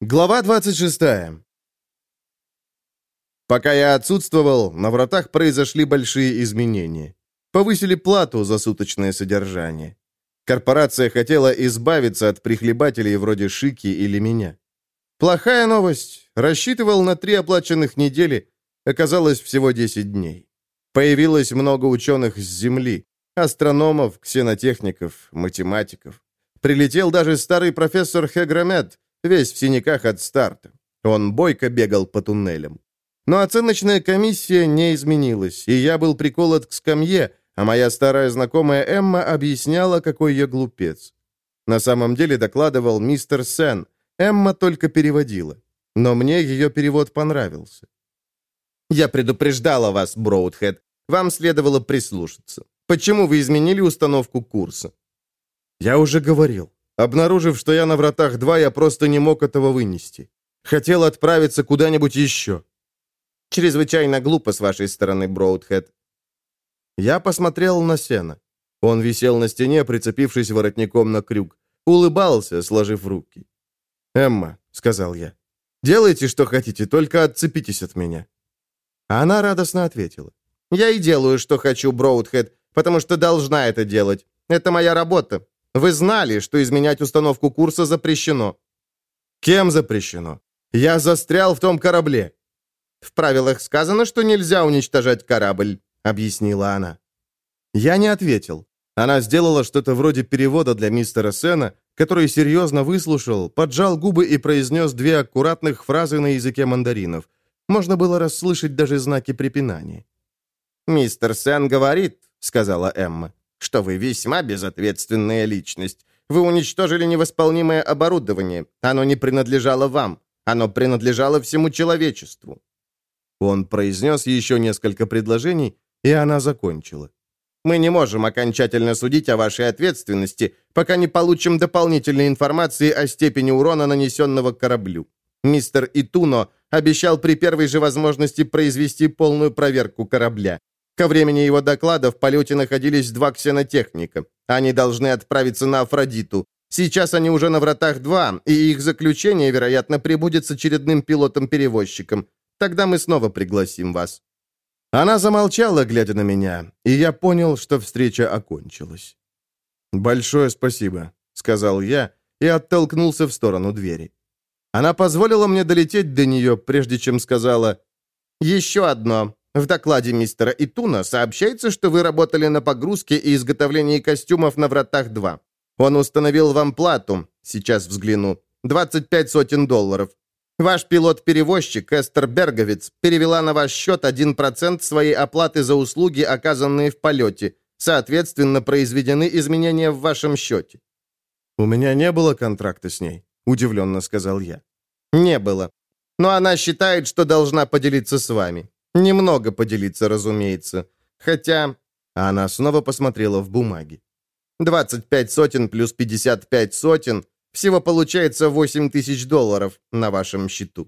Глава 26. Пока я отсутствовал, на вратах произошли большие изменения. Повысили плату за суточное содержание. Корпорация хотела избавиться от прихлебателей вроде Шики или меня. Плохая новость. Рассчитывал на 3 оплаченных недели. Оказалось всего 10 дней. Появилось много ученых с Земли. Астрономов, ксенотехников, математиков. Прилетел даже старый профессор Хегромед, весь в синяках от старта. Он бойко бегал по туннелям. Но оценочная комиссия не изменилась, и я был приколот к скамье, а моя старая знакомая Эмма объясняла, какой я глупец. На самом деле докладывал мистер Сен. Эмма только переводила. Но мне ее перевод понравился. «Я предупреждала вас, Броудхед. Вам следовало прислушаться. Почему вы изменили установку курса?» «Я уже говорил. Обнаружив, что я на вратах 2, я просто не мог этого вынести. Хотел отправиться куда-нибудь еще». «Чрезвычайно глупо с вашей стороны, Броудхед». Я посмотрел на Сена. Он висел на стене, прицепившись воротником на крюк. Улыбался, сложив руки. «Эмма», — сказал я, — «делайте, что хотите, только отцепитесь от меня». Она радостно ответила. «Я и делаю, что хочу, Броудхед, потому что должна это делать. Это моя работа. Вы знали, что изменять установку курса запрещено». «Кем запрещено? Я застрял в том корабле». «В правилах сказано, что нельзя уничтожать корабль», — объяснила она. Я не ответил. Она сделала что-то вроде перевода для мистера Сена, который серьезно выслушал, поджал губы и произнес 2 аккуратных фразы на языке мандаринов. Можно было расслышать даже знаки препинания. «Мистер Сен говорит», — сказала Эмма, «что вы весьма безответственная личность. Вы уничтожили невосполнимое оборудование. Оно не принадлежало вам. Оно принадлежало всему человечеству». Он произнес еще несколько предложений, и она закончила. «Мы не можем окончательно судить о вашей ответственности, пока не получим дополнительной информации о степени урона, нанесенного кораблю. Мистер Итуно обещал при первой же возможности произвести полную проверку корабля. Ко времени его доклада в полете находились 2 ксенотехника. Они должны отправиться на Афродиту. Сейчас они уже на вратах 2, и их заключение, вероятно, прибудет с очередным пилотом-перевозчиком. Тогда мы снова пригласим вас». Она замолчала, глядя на меня, и я понял, что встреча окончилась. «Большое спасибо», — сказал я и оттолкнулся в сторону двери. Она позволила мне долететь до нее, прежде чем сказала: «Еще одно. В докладе мистера Итуна сообщается, что вы работали на погрузке и изготовлении костюмов на вратах 2. Он установил вам плату, сейчас взгляну, $2500. Ваш пилот-перевозчик Эстер Берговиц перевела на ваш счет 1% своей оплаты за услуги, оказанные в полете. Соответственно, произведены изменения в вашем счете». «У меня не было контракта с ней», — удивленно сказал я. «Не было. Но она считает, что должна поделиться с вами. Немного поделиться, разумеется. Хотя...» Она снова посмотрела в бумаги. 25 сотен плюс 55 сотен... Всего получается $8000 на вашем счету».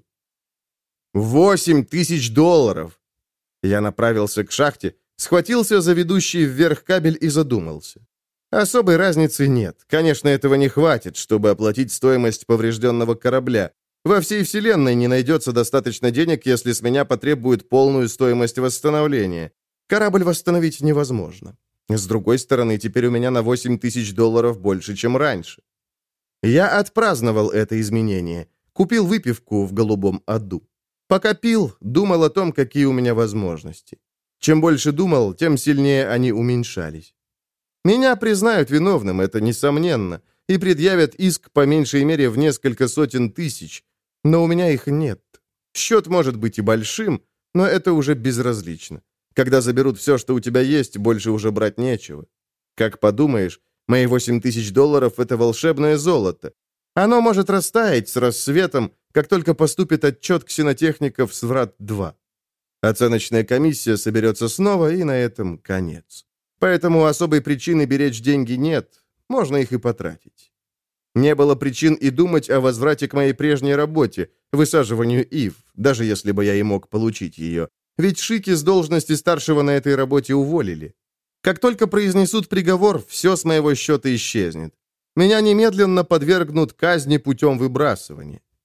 $8000! Я направился к шахте, схватился за ведущий вверх кабель и задумался. Особой разницы нет. Конечно, этого не хватит, чтобы оплатить стоимость поврежденного корабля. Во всей вселенной не найдется достаточно денег, если с меня потребуют полную стоимость восстановления. Корабль восстановить невозможно. С другой стороны, теперь у меня на $8000 больше, чем раньше. Я отпраздновал это изменение. Купил выпивку в голубом аду. Пока пил, думал о том, какие у меня возможности. Чем больше думал, тем сильнее они уменьшались. Меня признают виновным, это несомненно, и предъявят иск по меньшей мере в несколько сотен тысяч. Но у меня их нет. Счет может быть и большим, но это уже безразлично. Когда заберут все, что у тебя есть, больше уже брать нечего. Как подумаешь, мои $8000 — это волшебное золото. Оно может растаять с рассветом, как только поступит отчет ксенотехников с врат-2. Оценочная комиссия соберется снова, и на этом конец. Поэтому особой причины беречь деньги нет, можно их и потратить. Не было причин и думать о возврате к моей прежней работе, высаживанию ив, даже если бы я и мог получить ее. Ведь Шики с должности старшего на этой работе уволили. Как только произнесут приговор, все с моего счета исчезнет. Меня немедленно подвергнут казни путем выбрасывания.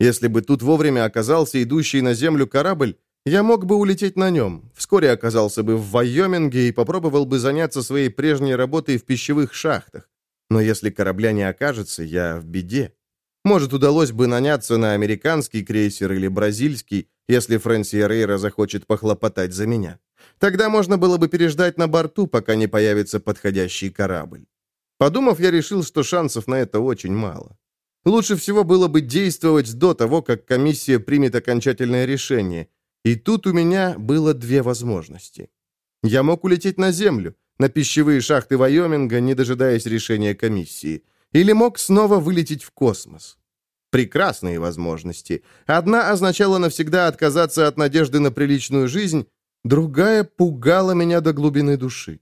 Если бы тут вовремя оказался идущий на землю корабль, я мог бы улететь на нем, вскоре оказался бы в Вайоминге и попробовал бы заняться своей прежней работой в пищевых шахтах. Но если корабля не окажется, я в беде. Может, удалось бы наняться на американский крейсер или бразильский, если Фрэнси Рейра захочет похлопотать за меня. Тогда можно было бы переждать на борту, пока не появится подходящий корабль. Подумав, я решил, что шансов на это очень мало. Лучше всего было бы действовать до того, как комиссия примет окончательное решение. И тут у меня было две возможности. Я мог улететь на Землю, на пищевые шахты Вайоминга, не дожидаясь решения комиссии. Или мог снова вылететь в космос. Прекрасные возможности. Одна означала навсегда отказаться от надежды на приличную жизнь, другая пугала меня до глубины души.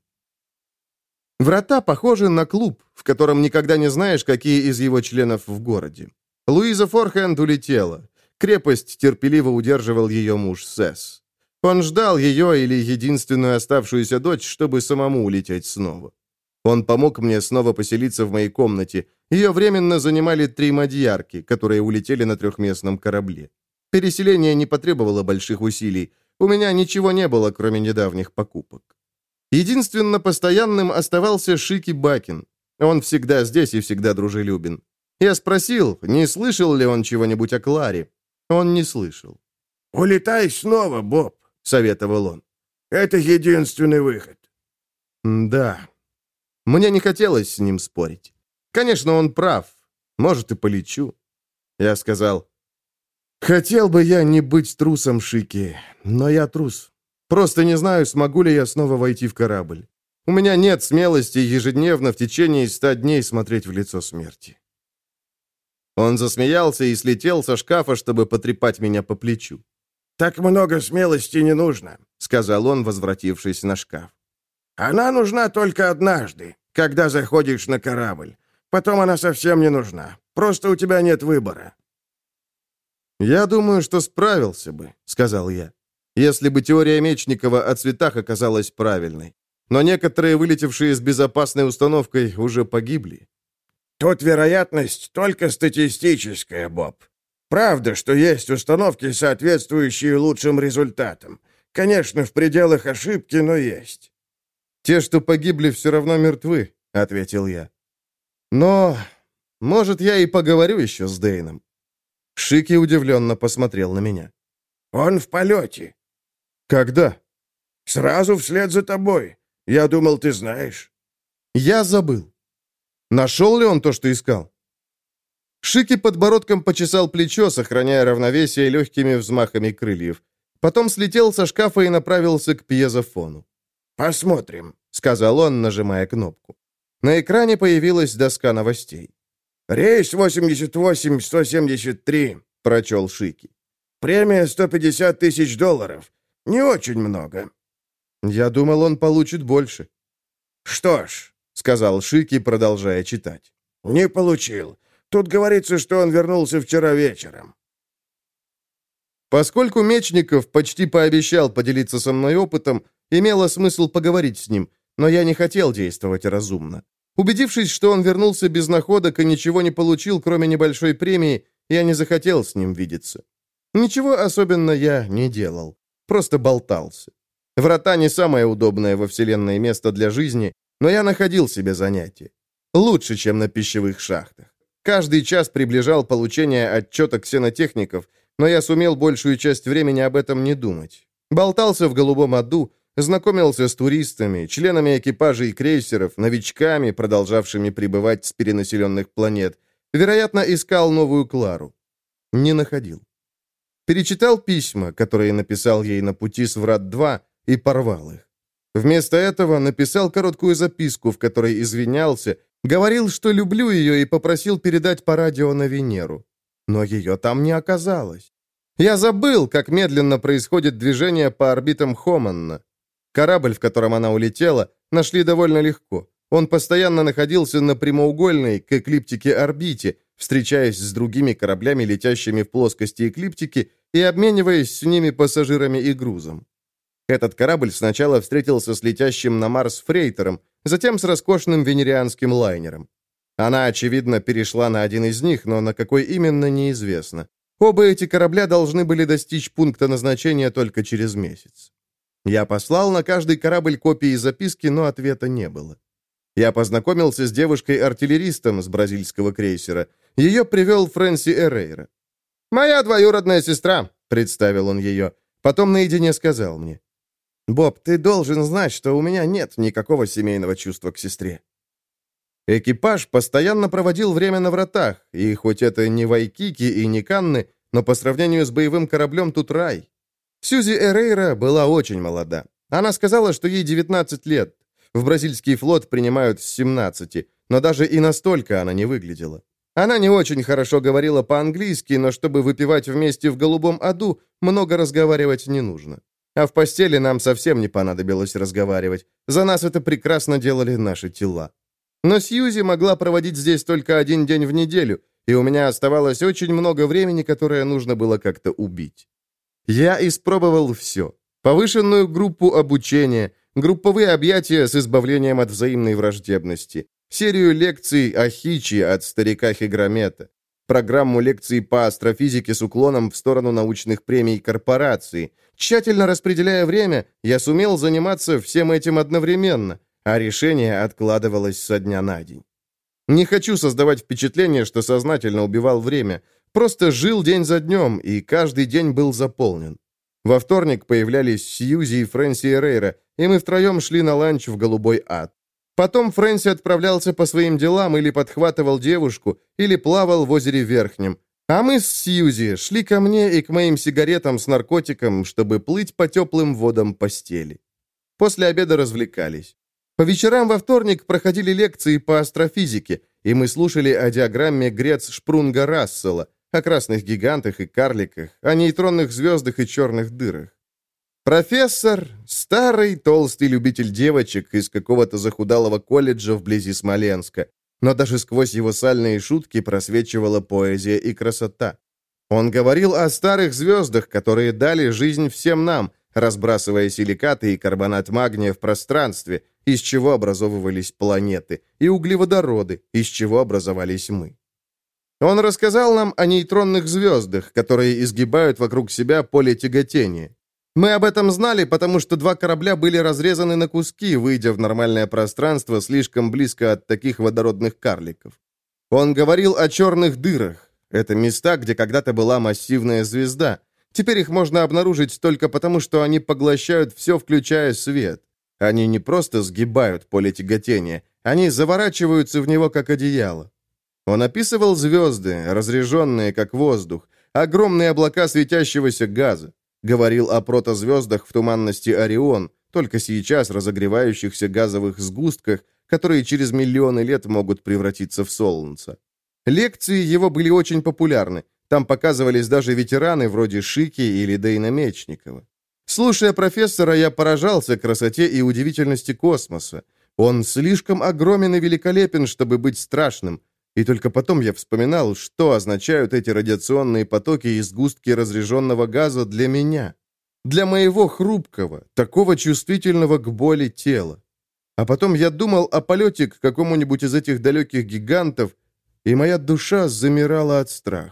Врата похожи на клуб, в котором никогда не знаешь, какие из его членов в городе. Луиза Форхенд улетела. Крепость терпеливо удерживал ее муж Сесс. Он ждал ее или единственную оставшуюся дочь, чтобы самому улететь снова. Он помог мне снова поселиться в моей комнате. Ее временно занимали 3 мадьярки, которые улетели на 3-местном корабле. Переселение не потребовало больших усилий. У меня ничего не было, кроме недавних покупок. Единственно постоянным оставался Шики Бакин. Он всегда здесь и всегда дружелюбен. Я спросил, не слышал ли он чего-нибудь о Кларе. Он не слышал. «Улетай снова, Боб», — советовал он. «Это единственный выход». Да. Мне не хотелось с ним спорить. Конечно, он прав. Может, и полечу. Я сказал, хотел бы я не быть трусом, Шики, но я трус. Просто не знаю, смогу ли я снова войти в корабль. У меня нет смелости ежедневно в течение 100 дней смотреть в лицо смерти. Он засмеялся и слетел со шкафа, чтобы потрепать меня по плечу. «Так много смелости не нужно», — сказал он, возвратившись на шкаф. «Она нужна только однажды, когда заходишь на корабль. Потом она совсем не нужна. Просто у тебя нет выбора». «Я думаю, что справился бы», — сказал я, «если бы теория Мечникова о цветах оказалась правильной. Но некоторые, вылетевшие с безопасной установкой, уже погибли». «Тут вероятность только статистическая, Боб. Правда, что есть установки, соответствующие лучшим результатам. Конечно, в пределах ошибки, но есть». «Те, что погибли, все равно мертвы», — ответил я. «Но, может, я и поговорю еще с Дэйном». Шики удивленно посмотрел на меня. «Он в полете». «Когда?» «Сразу вслед за тобой. Я думал, ты знаешь». «Я забыл. Нашел ли он то, что искал?» Шики подбородком почесал плечо, сохраняя равновесие легкими взмахами крыльев. Потом слетел со шкафа и направился к пьезофону. «Посмотрим», — сказал он, нажимая кнопку. На экране появилась доска новостей. «Рейс 88-173», — прочел Шики. «Премия $150 тысяч. Не очень много». «Я думал, он получит больше». «Что ж», — сказал Шики, продолжая читать. «Не получил. Тут говорится, что он вернулся вчера вечером». Поскольку Мечников почти пообещал поделиться со мной опытом, имело смысл поговорить с ним, но я не хотел действовать разумно. Убедившись, что он вернулся без находок и ничего не получил, кроме небольшой премии, я не захотел с ним видеться. Ничего особенно я не делал, просто болтался. Врата не самое удобное во Вселенной место для жизни, но я находил себе занятие. Лучше, чем на пищевых шахтах. Каждый час приближал получение отчета ксенотехников, но я сумел большую часть времени об этом не думать. Болтался в голубом аду, знакомился с туристами, членами экипажей крейсеров, новичками, продолжавшими прибывать с перенаселенных планет. Вероятно, искал новую Клару. Не находил. Перечитал письма, которые написал ей на пути с Врат-2, и порвал их. Вместо этого написал короткую записку, в которой извинялся, говорил, что люблю ее, и попросил передать по радио на Венеру. Но ее там не оказалось. Я забыл, как медленно происходит движение по орбитам Хоманна. Корабль, в котором она улетела, нашли довольно легко. Он постоянно находился на прямоугольной к эклиптике орбите, встречаясь с другими кораблями, летящими в плоскости эклиптики, и обмениваясь с ними пассажирами и грузом. Этот корабль сначала встретился с летящим на Марс фрейтером, затем с роскошным венерианским лайнером. Она, очевидно, перешла на один из них, но на какой именно, неизвестно. Оба эти корабля должны были достичь пункта назначения только через месяц. Я послал на каждый корабль копии записки, но ответа не было. Я познакомился с девушкой-артиллеристом с бразильского крейсера. Ее привел Фрэнси Эрейра. «Моя двоюродная сестра», — представил он ее. Потом наедине сказал мне: «Боб, ты должен знать, что у меня нет никакого семейного чувства к сестре». Экипаж постоянно проводил время на вратах, и хоть это не Вайкики и не Канны, но по сравнению с боевым кораблем тут рай. Сьюзи Эрейра была очень молода. Она сказала, что ей 19 лет. В бразильский флот принимают с 17, но даже и настолько она не выглядела. Она не очень хорошо говорила по-английски, но чтобы выпивать вместе в голубом аду, много разговаривать не нужно. А в постели нам совсем не понадобилось разговаривать. За нас это прекрасно делали наши тела. Но Сьюзи могла проводить здесь только 1 день в неделю, и у меня оставалось очень много времени, которое нужно было как-то убить. Я испробовал все. Повышенную группу обучения, групповые объятия с избавлением от взаимной враждебности, серию лекций о Хичи от старика Хигромета, программу лекций по астрофизике с уклоном в сторону научных премий корпорации. Тщательно распределяя время, я сумел заниматься всем этим одновременно, а решение откладывалось со дня на день. Не хочу создавать впечатление, что сознательно убивал время. Просто жил день за днем, и каждый день был заполнен. Во вторник появлялись Сьюзи и Фрэнси Эрейра, и мы втроем шли на ланч в голубой ад. Потом Фрэнси отправлялся по своим делам или подхватывал девушку, или плавал в озере Верхнем. А мы с Сьюзи шли ко мне и к моим сигаретам с наркотиком, чтобы плыть по теплым водам постели. После обеда развлекались. По вечерам во вторник проходили лекции по астрофизике, и мы слушали о диаграмме Грец-Шпрунга-Рассела, о красных гигантах и карликах, о нейтронных звездах и черных дырах. Профессор — старый толстый любитель девочек из какого-то захудалого колледжа вблизи Смоленска, но даже сквозь его сальные шутки просвечивала поэзия и красота. Он говорил о старых звездах, которые дали жизнь всем нам, разбрасывая силикаты и карбонат магния в пространстве, из чего образовывались планеты, и углеводороды, из чего образовались мы. Он рассказал нам о нейтронных звездах, которые изгибают вокруг себя поле тяготения. Мы об этом знали, потому что 2 корабля были разрезаны на куски, выйдя в нормальное пространство слишком близко от таких водородных карликов. Он говорил о черных дырах. Это места, где когда-то была массивная звезда. Теперь их можно обнаружить только потому, что они поглощают все, включая свет. Они не просто сгибают поле тяготения, они заворачиваются в него, как одеяло. Он описывал звезды, разряженные, как воздух, огромные облака светящегося газа. Говорил о протозвездах в туманности Орион, только сейчас разогревающихся газовых сгустках, которые через миллионы лет могут превратиться в Солнце. Лекции его были очень популярны. Там показывались даже ветераны вроде Шики или Дейна Мечникова. Слушая профессора, я поражался красоте и удивительности космоса. Он слишком огромен и великолепен, чтобы быть страшным. И только потом я вспоминал, что означают эти радиационные потоки и сгустки разряженного газа для меня. Для моего хрупкого, такого чувствительного к боли тела. А потом я думал о полете к какому-нибудь из этих далеких гигантов, и моя душа замирала от страха.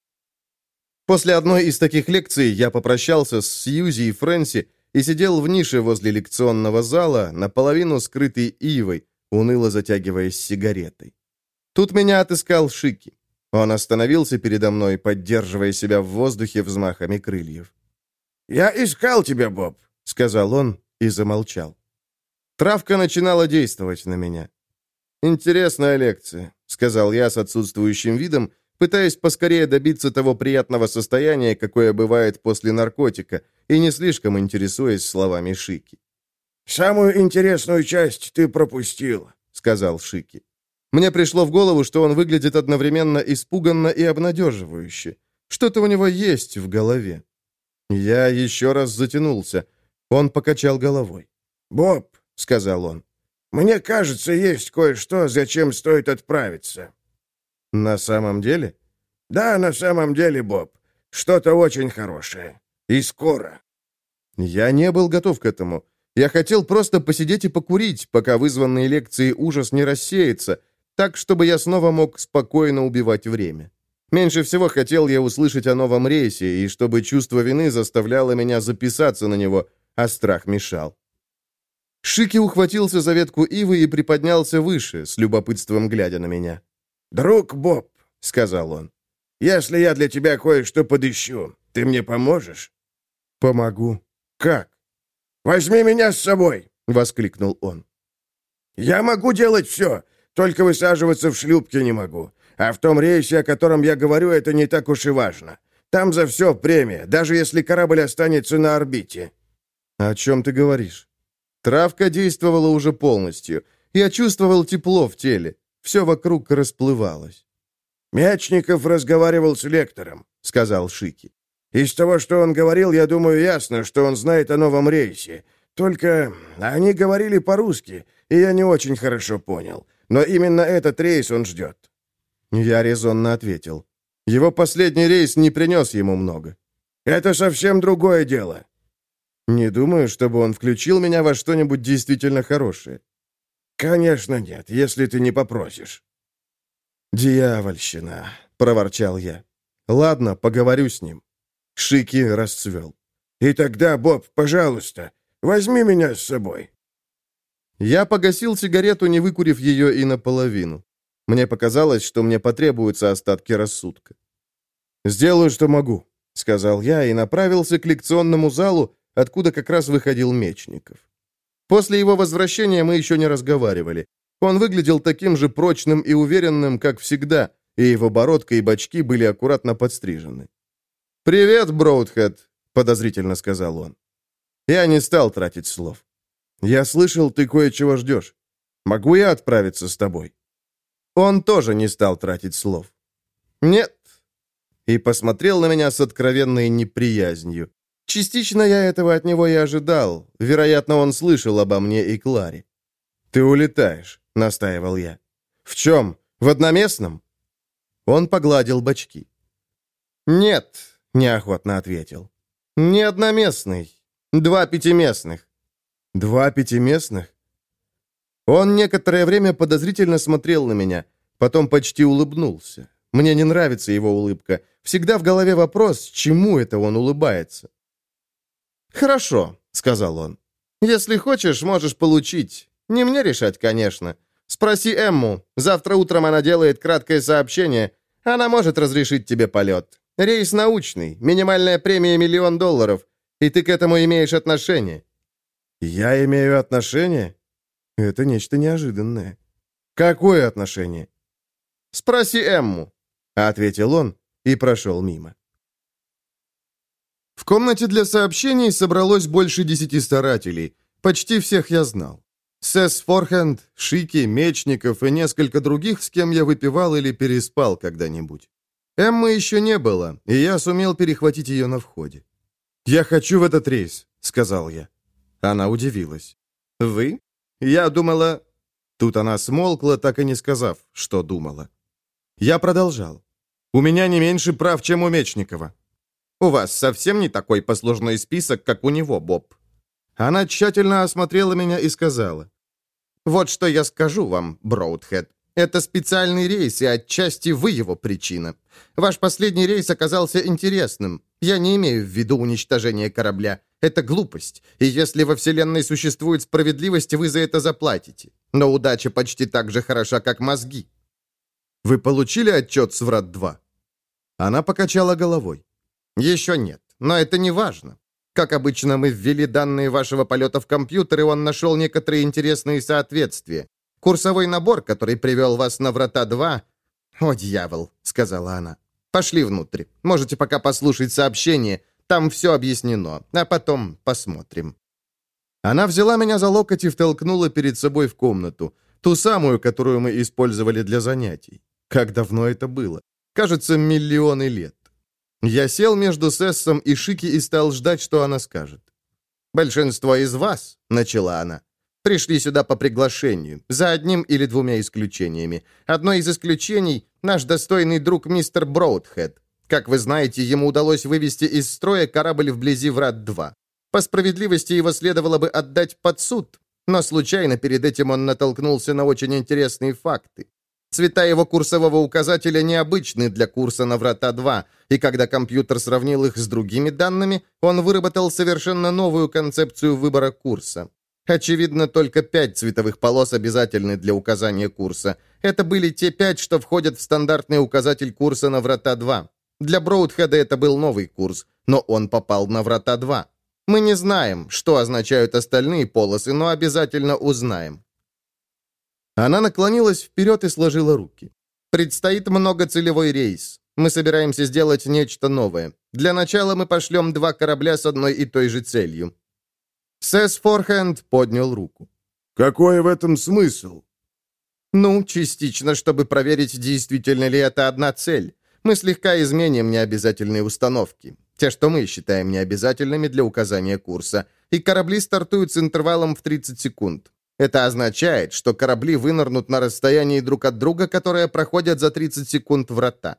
После одной из таких лекций я попрощался с Сьюзи и Фрэнси и сидел в нише возле лекционного зала, наполовину скрытый ивой, уныло затягиваясь сигаретой. Тут меня отыскал Шики. Он остановился передо мной, поддерживая себя в воздухе взмахами крыльев. «Я искал тебя, Боб», — сказал он и замолчал. Травка начинала действовать на меня. «Интересная лекция», — сказал я с отсутствующим видом, пытаясь поскорее добиться того приятного состояния, какое бывает после наркотика, и не слишком интересуясь словами Шики. «Самую интересную часть ты пропустил», — сказал Шики. Мне пришло в голову, что он выглядит одновременно испуганно и обнадеживающе. Что-то у него есть в голове. Я еще раз затянулся. Он покачал головой. «Боб», — сказал он, — «мне кажется, есть кое-что, зачем стоит отправиться». «На самом деле?» «Да, на самом деле, Боб. Что-то очень хорошее. И скоро». Я не был готов к этому. Я хотел просто посидеть и покурить, пока вызванный лекцией ужас не рассеется, так, чтобы я снова мог спокойно убивать время. Меньше всего хотел я услышать о новом рейсе, и чтобы чувство вины заставляло меня записаться на него, а страх мешал. Шики ухватился за ветку ивы и приподнялся выше, с любопытством глядя на меня. «Друг Боб», — сказал он, — «если я для тебя кое-что подыщу, ты мне поможешь?» «Помогу». «Как?» «Возьми меня с собой», — воскликнул он. «Я могу делать все, только высаживаться в шлюпке не могу. А в том рейсе, о котором я говорю, это не так уж и важно. Там за все премия, даже если корабль останется на орбите». «О чем ты говоришь?» Травка действовала уже полностью. Я чувствовал тепло в теле. Все вокруг расплывалось. «Мячников разговаривал с лектором», — сказал Шики. «Из того, что он говорил, я думаю, ясно, что он знает о новом рейсе. Только они говорили по-русски, и я не очень хорошо понял. Но именно этот рейс он ждет». Я резонно ответил. Его последний рейс не принес ему много. «Это совсем другое дело». Не думаю, чтобы он включил меня во что-нибудь действительно хорошее. «Конечно нет, если ты не попросишь». «Дьявольщина», — проворчал я. «Ладно, поговорю с ним». Шики расцвел. «И тогда, Боб, пожалуйста, возьми меня с собой». Я погасил сигарету, не выкурив ее и наполовину. Мне показалось, что мне потребуются остатки рассудка. «Сделаю, что могу», — сказал я и направился к лекционному залу, откуда как раз выходил Мечников. После его возвращения мы еще не разговаривали. Он выглядел таким же прочным и уверенным, как всегда, и его бородка и бачки были аккуратно подстрижены. «Привет, Броудхед», — подозрительно сказал он. Я не стал тратить слов. «Я слышал, ты кое-чего ждешь. Могу я отправиться с тобой?» Он тоже не стал тратить слов. «Нет». И посмотрел на меня с откровенной неприязнью. Частично я этого от него и ожидал. Вероятно, он слышал обо мне и Кларе. «Ты улетаешь», — настаивал я. «В чем? В одноместном?» Он погладил бачки. «Нет», — неохотно ответил. «Не одноместный. 2 пятиместных». «2 пятиместных?» Он некоторое время подозрительно смотрел на меня, потом почти улыбнулся. Мне не нравится его улыбка. Всегда в голове вопрос, чему это он улыбается. «Хорошо», — сказал он. «Если хочешь, можешь получить. Не мне решать, конечно. Спроси Эмму. Завтра утром она делает краткое сообщение. Она может разрешить тебе полет. Рейс научный, минимальная премия $1 миллион, и ты к этому имеешь отношение». «Я имею отношение? Это нечто неожиданное». «Какое отношение?» «Спроси Эмму», — ответил он и прошел мимо. В комнате для сообщений собралось больше 10 старателей. Почти всех я знал. Сэс Форхенд, Шики, Мечников и несколько других, с кем я выпивал или переспал когда-нибудь. Эммы еще не было, и я сумел перехватить ее на входе. «Я хочу в этот рейс», — сказал я. Она удивилась. «Вы? Я думала...» Тут она смолкла, так и не сказав, что думала. Я продолжал. «У меня не меньше прав, чем у Мечникова». «У вас совсем не такой послужной список, как у него, Боб». Она тщательно осмотрела меня и сказала. «Вот что я скажу вам, Броудхед. Это специальный рейс, и отчасти вы его причина. Ваш последний рейс оказался интересным. Я не имею в виду уничтожение корабля. Это глупость. И если во Вселенной существует справедливость, вы за это заплатите. Но удача почти так же хороша, как мозги». «Вы получили отчет с Врат-2?» Она покачала головой. «Еще нет, но это не важно. Как обычно, мы ввели данные вашего полета в компьютер, и он нашел некоторые интересные соответствия. Курсовой набор, который привел вас на Врата-2...» «О, дьявол», — сказала она. «Пошли внутрь. Можете пока послушать сообщение. Там все объяснено. А потом посмотрим». Она взяла меня за локоть и втолкнула перед собой в комнату. Ту самую, которую мы использовали для занятий. Как давно это было? Кажется, миллионы лет. Я сел между Сессом и Шики и стал ждать, что она скажет. «Большинство из вас», — начала она, — «пришли сюда по приглашению, за одним или двумя исключениями. Одно из исключений — наш достойный друг мистер Броудхед. Как вы знаете, ему удалось вывести из строя корабль вблизи Врат-2. По справедливости его следовало бы отдать под суд, но случайно перед этим он натолкнулся на очень интересные факты. Цвета его курсового указателя необычны для курса на Врата-2, и когда компьютер сравнил их с другими данными, он выработал совершенно новую концепцию выбора курса. Очевидно, только 5 цветовых полос обязательны для указания курса. Это были те 5, что входят в стандартный указатель курса на Врата-2. Для Броудхеда это был новый курс, но он попал на Врата-2. Мы не знаем, что означают остальные полосы, но обязательно узнаем. Она наклонилась вперед и сложила руки. «Предстоит многоцелевой рейс. Мы собираемся сделать нечто новое. Для начала мы пошлем 2 корабля с одной и той же целью». Сэс Форхенд поднял руку. «Какой в этом смысл?» «Ну, частично, чтобы проверить, действительно ли это одна цель. Мы слегка изменим необязательные установки. Те, что мы считаем необязательными для указания курса. И корабли стартуют с интервалом в 30 секунд. Это означает, что корабли вынырнут на расстоянии друг от друга, которое проходят за 30 секунд врата».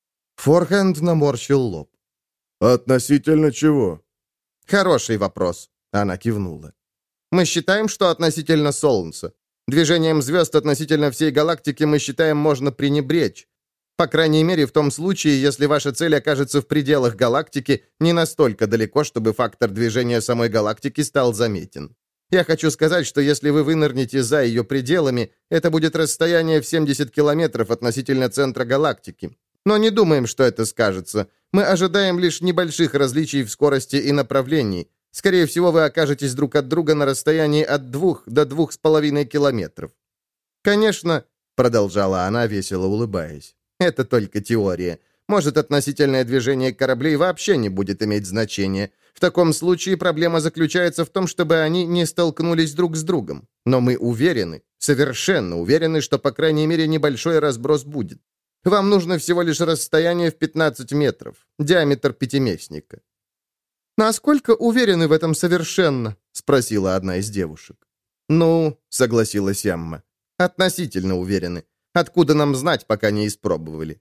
Форхенд наморщил лоб. «Относительно чего?» «Хороший вопрос», — она кивнула. «Мы считаем, что относительно Солнца. Движением звезд относительно всей галактики мы считаем можно пренебречь. По крайней мере, в том случае, если ваша цель окажется в пределах галактики не настолько далеко, чтобы фактор движения самой галактики стал заметен. Я хочу сказать, что если вы вынырнете за ее пределами, это будет расстояние в 70 километров относительно центра галактики. Но не думаем, что это скажется. Мы ожидаем лишь небольших различий в скорости и направлении. Скорее всего, вы окажетесь друг от друга на расстоянии от 2 до 2,5 километров. Конечно, продолжала она, весело улыбаясь, это только теория. Может, относительное движение кораблей вообще не будет иметь значения. В таком случае проблема заключается в том, чтобы они не столкнулись друг с другом. Но мы уверены, совершенно уверены, что, по крайней мере, небольшой разброс будет. Вам нужно всего лишь расстояние в 15 метров, диаметр пятиместника. «Насколько уверены в этом совершенно?» — спросила одна из девушек. «Ну», — согласилась Эмма, — «относительно уверены. Откуда нам знать, пока не испробовали?»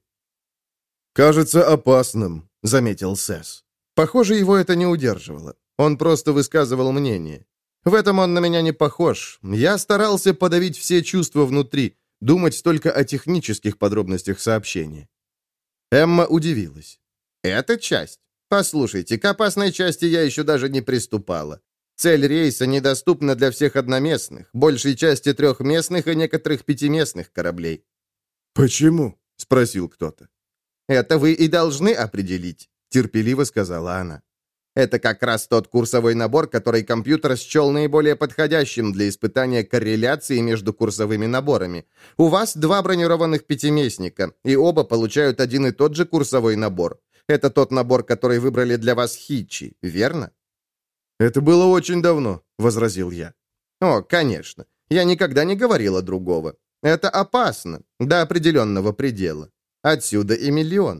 «Кажется опасным», — заметил Сэс. Похоже, его это не удерживало. Он просто высказывал мнение. В этом он на меня не похож. Я старался подавить все чувства внутри, думать только о технических подробностях сообщения. Эмма удивилась. «Эта часть? Послушайте, к опасной части я еще даже не приступала. Цель рейса недоступна для всех одноместных, большей части трехместных и некоторых пятиместных кораблей». «Почему?» — спросил кто-то. «Это вы и должны определить», — терпеливо сказала она. «Это как раз тот курсовой набор, который компьютер счел наиболее подходящим для испытания корреляции между курсовыми наборами. У вас 2 бронированных пятиместника, и оба получают один и тот же курсовой набор. Это тот набор, который выбрали для вас Хитчи, верно?» «Это было очень давно», — возразил я. «О, конечно. Я никогда не говорила другого. Это опасно, до определенного предела. Отсюда и миллион».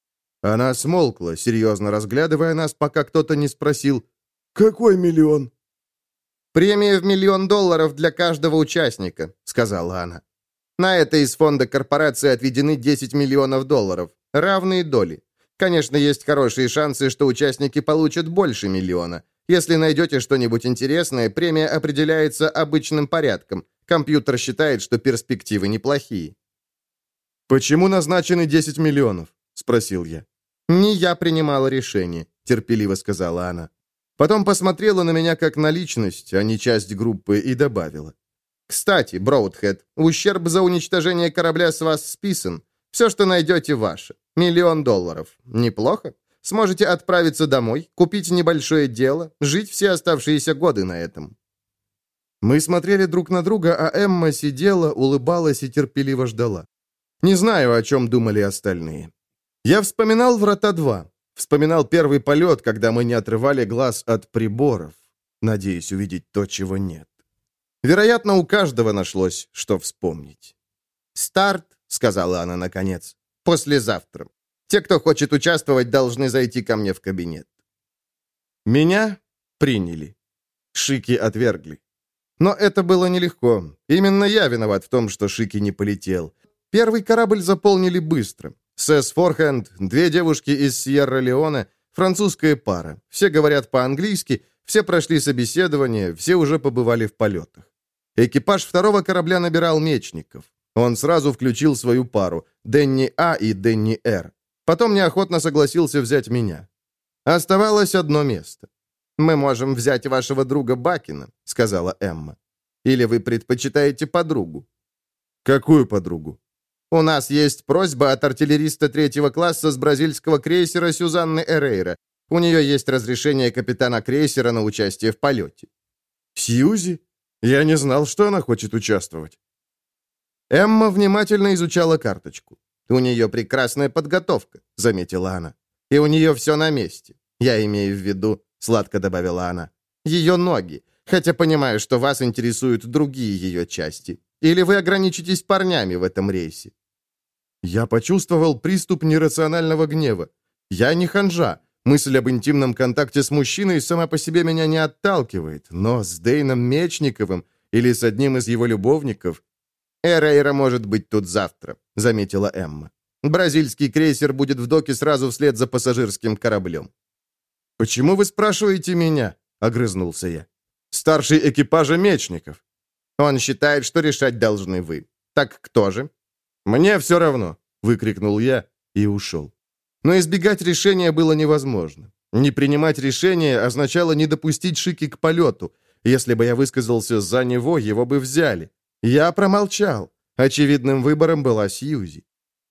Она смолкла, серьезно разглядывая нас, пока кто-то не спросил: «Какой миллион?» «Премия в $1 миллион для каждого участника», — сказала она. «На это из фонда корпорации отведены $10 миллионов, равные доли. Конечно, есть хорошие шансы, что участники получат больше миллиона. Если найдете что-нибудь интересное, премия определяется обычным порядком. Компьютер считает, что перспективы неплохие». «Почему назначены 10 миллионов?» — спросил я. «Не я принимала решение», — терпеливо сказала она. Потом посмотрела на меня как на личность, а не часть группы, и добавила. «Кстати, Броудхед, ущерб за уничтожение корабля с вас списан. Все, что найдете, ваше. $1 миллион. Неплохо? Сможете отправиться домой, купить небольшое дело, жить все оставшиеся годы на этом». Мы смотрели друг на друга, а Эмма сидела, улыбалась и терпеливо ждала. Не знаю, о чем думали остальные. Я вспоминал «Врата-2». Вспоминал первый полет, когда мы не отрывали глаз от приборов, надеясь увидеть то, чего нет. Вероятно, у каждого нашлось, что вспомнить. «Старт», — сказала она наконец, — «послезавтра. Те, кто хочет участвовать, должны зайти ко мне в кабинет». Меня приняли. Шики отвергли. Но это было нелегко. Именно я виноват в том, что Шики не полетел. Первый корабль заполнили быстро. Сэс Форхенд, 2 девушки из Сьерра-Леоне, французская пара. Все говорят по-английски, все прошли собеседование, все уже побывали в полетах. Экипаж 2-го корабля набирал мечников. Он сразу включил свою пару, Дэнни А и Дэнни Р. Потом неохотно согласился взять меня. Оставалось одно место. «Мы можем взять вашего друга Бакина», — сказала Эмма. «Или вы предпочитаете подругу?» «Какую подругу?» «У нас есть просьба от артиллериста 3-го класса с бразильского крейсера Сюзанны Эрейра. У нее есть разрешение капитана крейсера на участие в полете». «Сьюзи? Я не знал, что она хочет участвовать». Эмма внимательно изучала карточку. «У нее прекрасная подготовка», — заметила она. «И у нее все на месте. Я имею в виду, — сладко добавила она, — ее ноги, хотя понимаю, что вас интересуют другие ее части. Или вы ограничитесь парнями в этом рейсе?» Я почувствовал приступ нерационального гнева. Я не ханжа. Мысль об интимном контакте с мужчиной сама по себе меня не отталкивает, но с Дэйном Мечниковым или с одним из его любовников... «Эрейра может быть тут завтра», — заметила Эмма. «Бразильский крейсер будет в доке сразу вслед за пассажирским кораблем». «Почему вы спрашиваете меня?» — огрызнулся я. «Старший экипажа Мечников». «Он считает, что решать должны вы. Так кто же?» «Мне все равно», — выкрикнул я и ушел. Но избегать решения было невозможно. Не принимать решение означало не допустить Шики к полету. Если бы я высказался за него, его бы взяли. Я промолчал. Очевидным выбором была Сьюзи.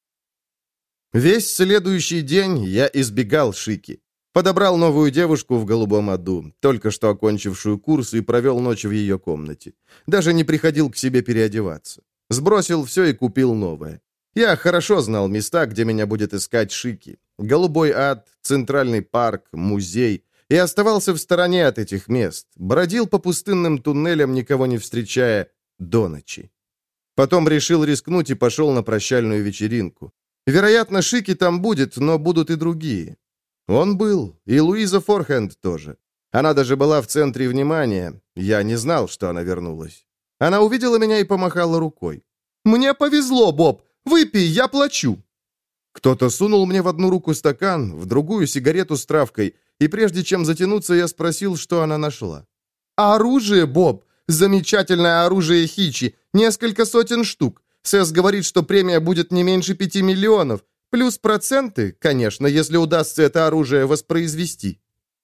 Весь следующий день я избегал Шики. Подобрал новую девушку в Голубом аду, только что окончившую курс, и провел ночь в ее комнате. Даже не приходил к себе переодеваться. Сбросил все и купил новое. Я хорошо знал места, где меня будет искать Шики. Голубой ад, Центральный парк, музей. И оставался в стороне от этих мест. Бродил по пустынным туннелям, никого не встречая, до ночи. Потом решил рискнуть и пошел на прощальную вечеринку. Вероятно, Шики там будет, но будут и другие. Он был, и Луиза Форхенд тоже. Она даже была в центре внимания. Я не знал, что она вернулась. Она увидела меня и помахала рукой. «Мне повезло, Боб! Выпей, я плачу!» Кто-то сунул мне в одну руку стакан, в другую сигарету с травкой, и прежде чем затянуться, я спросил, что она нашла. «Оружие, Боб! Замечательное оружие Хичи! Несколько сотен штук! Сэс говорит, что премия будет не меньше 5 миллионов, плюс проценты, конечно, если удастся это оружие воспроизвести».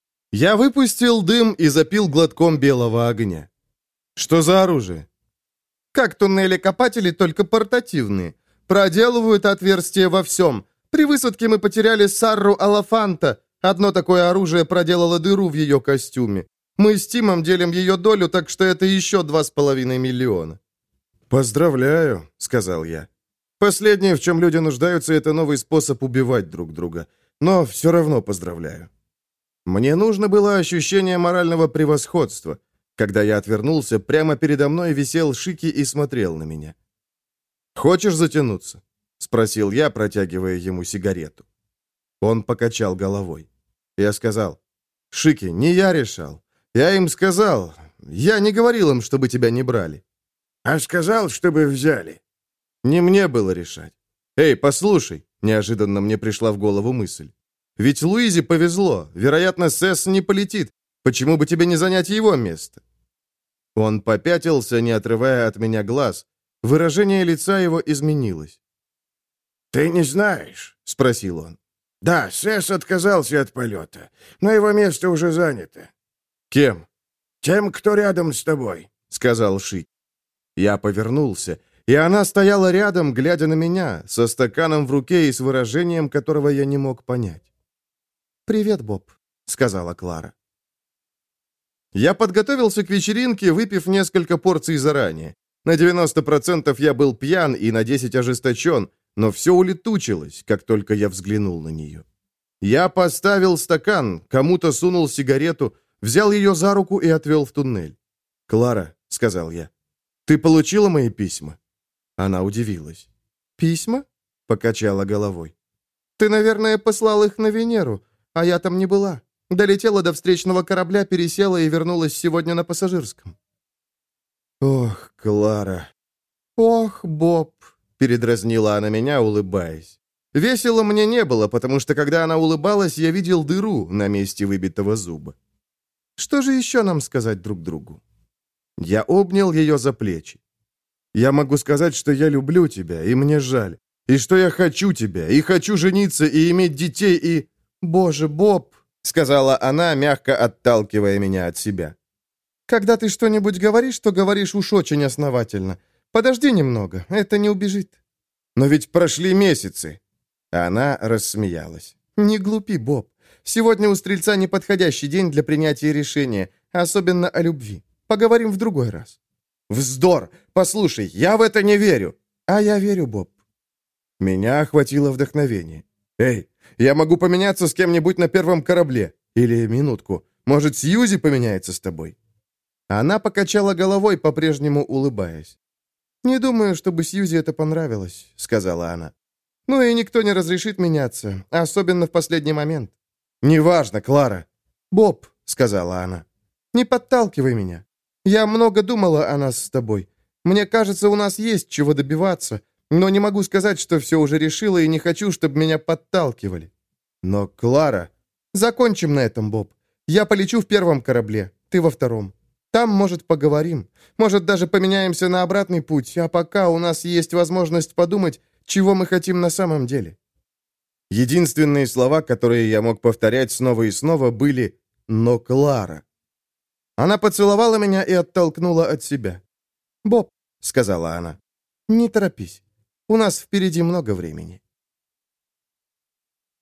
Я выпустил дым и запил глотком белого огня. «Что за оружие?» «Как туннели-копатели, только портативные. Проделывают отверстия во всем. При высадке мы потеряли Сарру Алафанта. Одно такое оружие проделало дыру в ее костюме. Мы с Тимом делим ее долю, так что это еще 2,5 миллиона». «Поздравляю», — сказал я. «Последнее, в чем люди нуждаются, это новый способ убивать друг друга. Но все равно поздравляю». Мне нужно было ощущение морального превосходства. Когда я отвернулся, прямо передо мной висел Шики и смотрел на меня. «Хочешь затянуться?» — спросил я, протягивая ему сигарету. Он покачал головой. Я сказал: «Шики, не я решал. Я им сказал. Я не говорил им, чтобы тебя не брали». «А сказал, чтобы взяли». Не мне было решать. «Эй, послушай», — неожиданно мне пришла в голову мысль. «Ведь Луизе повезло. Вероятно, Сэс не полетит. Почему бы тебе не занять его место?» Он попятился, не отрывая от меня глаз. Выражение лица его изменилось. «Ты не знаешь?» — спросил он. «Да, Сэс отказался от полета, но его место уже занято». «Кем?» «Тем, кто рядом с тобой», — сказал Шик. Я повернулся, и она стояла рядом, глядя на меня, со стаканом в руке и с выражением, которого я не мог понять. «Привет, Боб», — сказала Клара. Я подготовился к вечеринке, выпив несколько порций заранее. На 90% я был пьян и на 10 ожесточен, но все улетучилось, как только я взглянул на нее. Я поставил стакан, кому-то сунул сигарету, взял ее за руку и отвел в туннель. «Клара», — сказал я, — «ты получила мои письма?» Она удивилась. «Письма?» — покачала головой. «Ты, наверное, послал их на Венеру, а я там не была. Долетела до встречного корабля, пересела и вернулась сегодня на пассажирском». «Ох, Клара!» «Ох, Боб!» — передразнила она меня, улыбаясь. Весело мне не было, потому что, когда она улыбалась, я видел дыру на месте выбитого зуба. «Что же еще нам сказать друг другу?» Я обнял ее за плечи. Я могу сказать, что я люблю тебя, и мне жаль. И что я хочу тебя, и хочу жениться, и иметь детей, и... Боже, Боб, сказала она, мягко отталкивая меня от себя. Когда ты что-нибудь говоришь, то говоришь уж очень основательно. Подожди немного, это не убежит. Но ведь прошли месяцы. Она рассмеялась. Не глупи, Боб. Сегодня у Стрельца неподходящий день для принятия решения, особенно о любви. Поговорим в другой раз. Вздор! Послушай, я в это не верю. А я верю, Боб. Меня охватило вдохновение. Эй, я могу поменяться с кем-нибудь на первом корабле. Или, минутку, может, Сьюзи поменяется с тобой? Она покачала головой, по-прежнему улыбаясь. «Не думаю, чтобы Сьюзи это понравилось», — сказала она. «Ну и никто не разрешит меняться, особенно в последний момент». «Неважно, Клара». «Боб», — сказала она, — «не подталкивай меня. Я много думала о нас с тобой. Мне кажется, у нас есть чего добиваться, но не могу сказать, что все уже решила, и не хочу, чтобы меня подталкивали». «Но, Клара...» «Закончим на этом, Боб. Я полечу в первом корабле, ты во втором. Там, может, поговорим. Может, даже поменяемся на обратный путь, а пока у нас есть возможность подумать, чего мы хотим на самом деле». Единственные слова, которые я мог повторять снова и снова, были «но Клара». Она поцеловала меня и оттолкнула от себя. «Боб», — сказала она, — «не торопись. У нас впереди много времени».